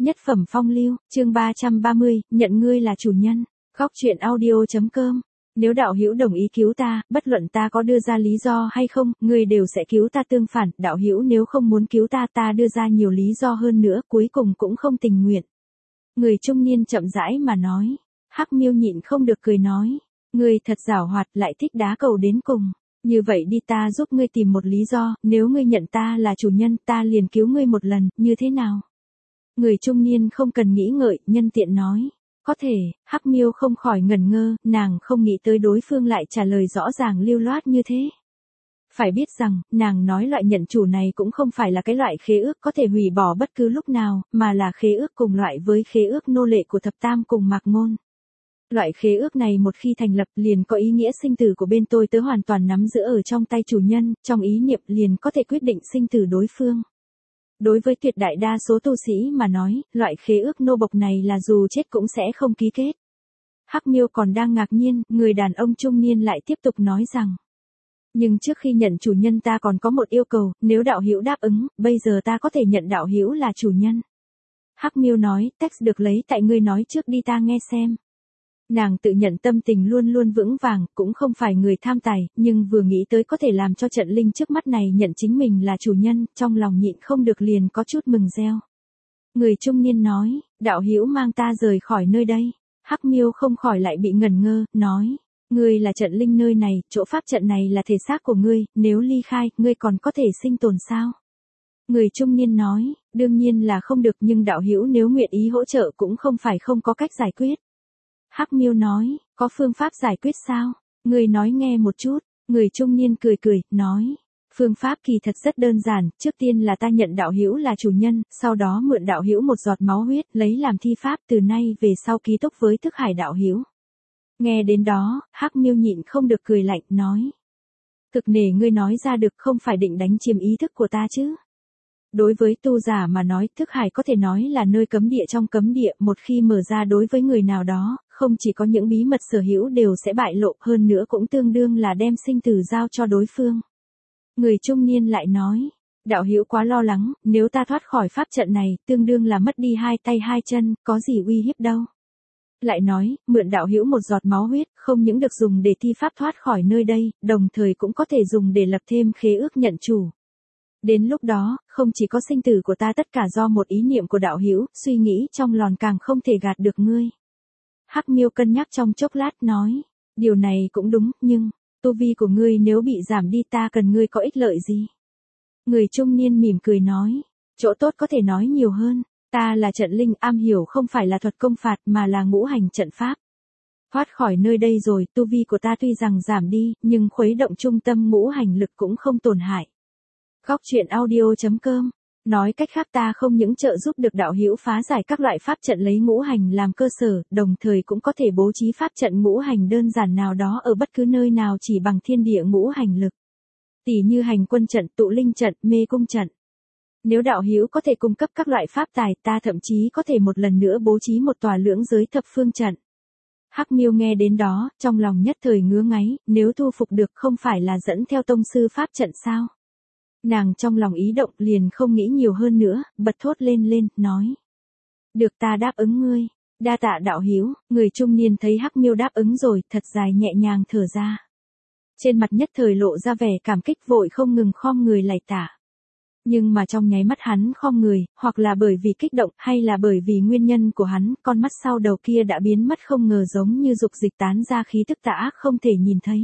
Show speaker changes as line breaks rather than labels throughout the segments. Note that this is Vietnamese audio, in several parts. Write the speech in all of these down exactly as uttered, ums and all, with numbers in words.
Nhất phẩm phong lưu, chương ba trăm ba mươi, nhận ngươi là chủ nhân. Góc truyện audio.com. Nếu đạo hữu đồng ý cứu ta, bất luận ta có đưa ra lý do hay không, ngươi đều sẽ cứu ta. Tương phản, đạo hữu nếu không muốn cứu ta, ta đưa ra nhiều lý do hơn nữa, cuối cùng cũng không tình nguyện. Người trung niên chậm rãi mà nói. Hắc Miêu nhịn không được cười nói, ngươi thật giảo hoạt, lại thích đá cầu đến cùng. Như vậy đi, ta giúp ngươi tìm một lý do, nếu ngươi nhận ta là chủ nhân, ta liền cứu ngươi một lần, như thế nào? Người trung niên không cần nghĩ ngợi, nhân tiện nói. Có thể. Hắc Miêu không khỏi ngẩn ngơ, nàng không nghĩ tới đối phương lại trả lời rõ ràng lưu loát như thế. Phải biết rằng, nàng nói loại nhận chủ này cũng không phải là cái loại khế ước có thể hủy bỏ bất cứ lúc nào, mà là khế ước cùng loại với khế ước nô lệ của thập tam cùng Mạc Ngôn. Loại khế ước này một khi thành lập liền có ý nghĩa sinh tử của bên tôi tớ hoàn toàn nắm giữ ở trong tay chủ nhân, trong ý niệm liền có thể quyết định sinh tử đối phương. Đối với tuyệt đại đa số tu sĩ mà nói, loại khế ước nô bộc này là dù chết cũng sẽ không ký kết. Hắc Miêu còn đang ngạc nhiên, người đàn ông trung niên lại tiếp tục nói rằng. Nhưng trước khi nhận chủ nhân ta còn có một yêu cầu, nếu đạo hữu đáp ứng, bây giờ ta có thể nhận đạo hữu là chủ nhân. Hắc Miêu nói, text được lấy tại ngươi nói trước đi ta nghe xem. Nàng tự nhận tâm tình luôn luôn vững vàng, cũng không phải người tham tài, nhưng vừa nghĩ tới có thể làm cho trận linh trước mắt này nhận chính mình là chủ nhân, trong lòng nhịn không được liền có chút mừng reo. Người trung niên nói, đạo hữu mang ta rời khỏi nơi đây. Hắc Miêu không khỏi lại bị ngẩn ngơ, nói, ngươi là trận linh nơi này, chỗ pháp trận này là thể xác của ngươi, nếu ly khai, ngươi còn có thể sinh tồn sao? Người trung niên nói, đương nhiên là không được, nhưng đạo hữu nếu nguyện ý hỗ trợ cũng không phải không có cách giải quyết. Hắc Miêu nói, có phương pháp giải quyết sao? Người nói nghe một chút. Người trung niên cười cười, nói, phương pháp kỳ thật rất đơn giản, trước tiên là ta nhận đạo hữu là chủ nhân, sau đó mượn đạo hữu một giọt máu huyết, lấy làm thi pháp, từ nay về sau ký túc với thức hải đạo hữu. Nghe đến đó, Hắc Miêu nhịn không được cười lạnh, nói, thực nể ngươi nói ra được, không phải định đánh chiếm ý thức của ta chứ? Đối với tu giả mà nói, thức hải có thể nói là nơi cấm địa trong cấm địa, một khi mở ra đối với người nào đó, không chỉ có những bí mật sở hữu đều sẽ bại lộ, hơn nữa cũng tương đương là đem sinh tử giao cho đối phương. Người trung niên lại nói, đạo hữu quá lo lắng, nếu ta thoát khỏi pháp trận này, tương đương là mất đi hai tay hai chân, có gì uy hiếp đâu. Lại nói, mượn đạo hữu một giọt máu huyết, không những được dùng để thi pháp thoát khỏi nơi đây, đồng thời cũng có thể dùng để lập thêm khế ước nhận chủ. Đến lúc đó, không chỉ có sinh tử của ta, tất cả do một ý niệm của đạo hữu, suy nghĩ trong lòng càng không thể gạt được ngươi. Hắc Miêu cân nhắc trong chốc lát nói, điều này cũng đúng, nhưng, tu vi của ngươi nếu bị giảm đi ta cần ngươi có ích lợi gì? Người trung niên mỉm cười nói, chỗ tốt có thể nói nhiều hơn, ta là trận linh am hiểu không phải là thuật công phạt mà là ngũ hành trận pháp. Thoát khỏi nơi đây rồi, tu vi của ta tuy rằng giảm đi, nhưng khuấy động trung tâm ngũ hành lực cũng không tổn hại. Góc truyện audio.com. Nói cách khác ta không những trợ giúp được đạo hữu phá giải các loại pháp trận lấy ngũ hành làm cơ sở, đồng thời cũng có thể bố trí pháp trận ngũ hành đơn giản nào đó ở bất cứ nơi nào chỉ bằng thiên địa ngũ hành lực. Tỷ như hành quân trận, tụ linh trận, mê cung trận. Nếu đạo hữu có thể cung cấp các loại pháp tài, ta thậm chí có thể một lần nữa bố trí một tòa lưỡng giới thập phương trận. Hắc Miêu nghe đến đó, trong lòng nhất thời ngứa ngáy, nếu thu phục được không phải là dẫn theo tông sư pháp trận sao? Nàng trong lòng ý động liền không nghĩ nhiều hơn nữa, bật thốt lên lên, nói. Được ta đáp ứng ngươi, đa tạ đạo hữu. Người trung niên thấy Hắc Miêu đáp ứng rồi, thật dài nhẹ nhàng thở ra. Trên mặt nhất thời lộ ra vẻ cảm kích, vội không ngừng khom người lạy tạ. Nhưng mà trong nháy mắt hắn khom người, hoặc là bởi vì kích động, hay là bởi vì nguyên nhân của hắn, con mắt sau đầu kia đã biến mất không ngờ giống như dục dịch tán ra khí tức tà ác không thể nhìn thấy.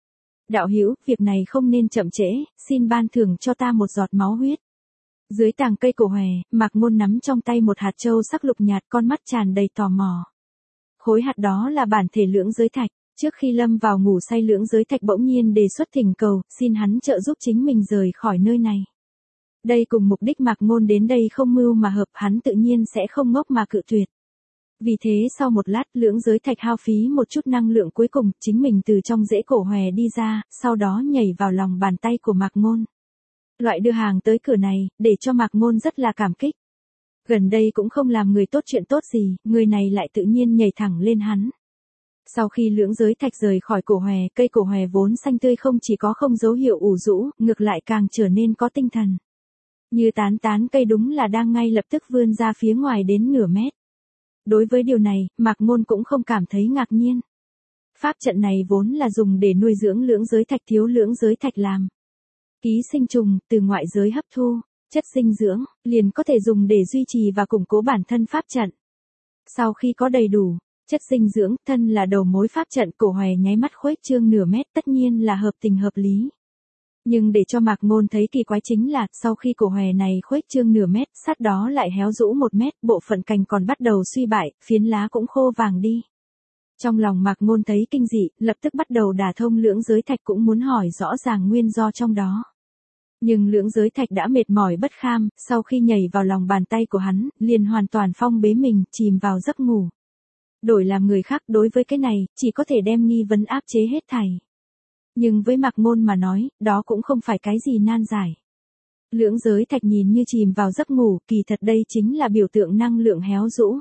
Đạo hữu, việc này không nên chậm trễ, xin ban thưởng cho ta một giọt máu huyết. Dưới tàng cây cổ hòe, Mạc Ngôn nắm trong tay một hạt châu sắc lục nhạt, con mắt tràn đầy tò mò. Khối hạt đó là bản thể lưỡng giới thạch, trước khi lâm vào ngủ say lưỡng giới thạch bỗng nhiên đề xuất thỉnh cầu, xin hắn trợ giúp chính mình rời khỏi nơi này. Đây cùng mục đích Mạc Ngôn đến đây không mưu mà hợp, hắn tự nhiên sẽ không ngốc mà cự tuyệt. Vì thế sau một lát lưỡng giới thạch hao phí một chút năng lượng cuối cùng, chính mình từ trong rễ cổ hòe đi ra, sau đó nhảy vào lòng bàn tay của Mạc Ngôn. Loại đưa hàng tới cửa này, để cho Mạc Ngôn rất là cảm kích. Gần đây cũng không làm người tốt chuyện tốt gì, người này lại tự nhiên nhảy thẳng lên hắn. Sau khi lưỡng giới thạch rời khỏi cổ hòe, cây cổ hòe vốn xanh tươi không chỉ có không dấu hiệu ủ rũ, ngược lại càng trở nên có tinh thần. Như tán tán cây đúng là đang ngay lập tức vươn ra phía ngoài đến nửa mét. Đối với điều này, Mạc Ngôn cũng không cảm thấy ngạc nhiên. Pháp trận này vốn là dùng để nuôi dưỡng lưỡng giới thạch thiếu lưỡng giới thạch làm. Ký sinh trùng, từ ngoại giới hấp thu, chất dinh dưỡng, liền có thể dùng để duy trì và củng cố bản thân pháp trận. Sau khi có đầy đủ chất dinh dưỡng, thân là đầu mối pháp trận, cổ hòe nháy mắt khuếch trương nửa mét, tất nhiên là hợp tình hợp lý. Nhưng để cho Mạc Ngôn thấy kỳ quái chính là, sau khi cổ hòe này khuếch trương nửa mét, sát đó lại héo rũ một mét, bộ phận cành còn bắt đầu suy bại, phiến lá cũng khô vàng đi. Trong lòng Mạc Ngôn thấy kinh dị, lập tức bắt đầu đả thông lưỡng giới thạch, cũng muốn hỏi rõ ràng nguyên do trong đó. Nhưng lưỡng giới thạch đã mệt mỏi bất kham, sau khi nhảy vào lòng bàn tay của hắn, liền hoàn toàn phong bế mình, chìm vào giấc ngủ. Đổi làm người khác đối với cái này, chỉ có thể đem nghi vấn áp chế hết thảy. Nhưng với Mạc Ngôn mà nói, đó cũng không phải cái gì nan giải. Lưỡng giới thạch nhìn như chìm vào giấc ngủ, kỳ thật đây chính là biểu tượng năng lượng héo rũ.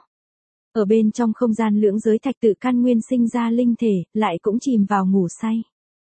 Ở bên trong không gian lưỡng giới thạch tự căn nguyên sinh ra linh thể, lại cũng chìm vào ngủ say.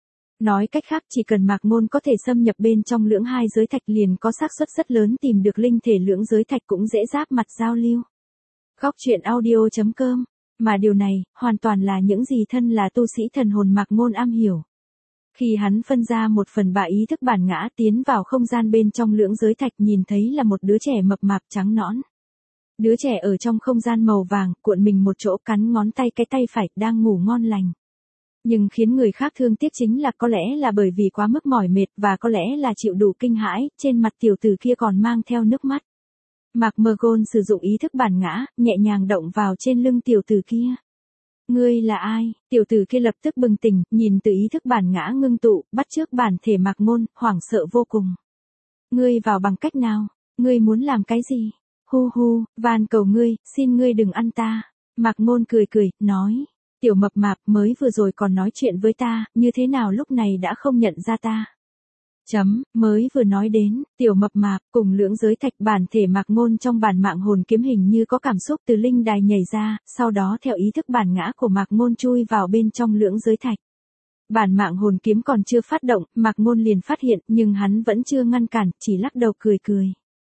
Nói cách khác, chỉ cần Mạc Ngôn có thể xâm nhập bên trong lưỡng hai giới thạch liền có xác suất rất lớn tìm được linh thể lưỡng giới thạch, cũng dễ giáp mặt giao lưu. Góc truyện audio chấm com. Mà điều này, hoàn toàn là những gì thân là tu sĩ thần hồn Mạc Ngôn am hiểu. Khi hắn phân ra một phần ba ý thức bản ngã tiến vào không gian bên trong lưỡng giới thạch, nhìn thấy là một đứa trẻ mập mạp trắng nõn. Đứa trẻ ở trong không gian màu vàng, cuộn mình một chỗ, cắn ngón tay cái tay phải, đang ngủ ngon lành. Nhưng khiến người khác thương tiếc chính là có lẽ là bởi vì quá mức mỏi mệt và có lẽ là chịu đủ kinh hãi, trên mặt tiểu tử kia còn mang theo nước mắt. Mạc Ngôn sử dụng ý thức bản ngã, nhẹ nhàng động vào trên lưng tiểu tử kia. Ngươi là ai? Tiểu tử kia lập tức bừng tỉnh, nhìn từ ý thức bản ngã ngưng tụ, bắt chước bản thể Mạc Ngôn, hoảng sợ vô cùng. Ngươi vào bằng cách nào? Ngươi muốn làm cái gì? Hu hu, van cầu ngươi, xin ngươi đừng ăn ta. Mạc Ngôn cười cười, nói. Tiểu mập mạp, mới vừa rồi còn nói chuyện với ta, như thế nào lúc này đã không nhận ra ta? Chấm, mới vừa nói đến, tiểu mập mạp, cùng lưỡng giới thạch, bản thể Mạc Ngôn trong bản mạng hồn kiếm hình như có cảm xúc từ linh đài nhảy ra, sau đó theo ý thức bản ngã của Mạc Ngôn chui vào bên trong lưỡng giới thạch. Bản mạng hồn kiếm còn chưa phát động, Mạc Ngôn liền phát hiện, nhưng hắn vẫn chưa ngăn cản, chỉ lắc đầu cười cười.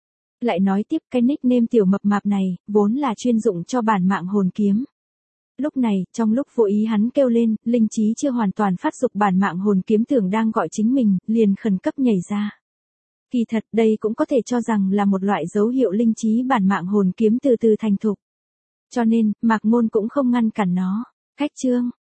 Lại nói tiếp, cái nickname tiểu mập mạp này, vốn là chuyên dụng cho bản mạng hồn kiếm. Lúc này, trong lúc vô ý hắn kêu lên, linh trí chưa hoàn toàn phát dục, bản mạng hồn kiếm tưởng đang gọi chính mình, liền khẩn cấp nhảy ra. Kỳ thật, đây cũng có thể cho rằng là một loại dấu hiệu linh trí bản mạng hồn kiếm từ từ thành thục. Cho nên, Mạc Ngôn cũng không ngăn cản nó. Khách chương,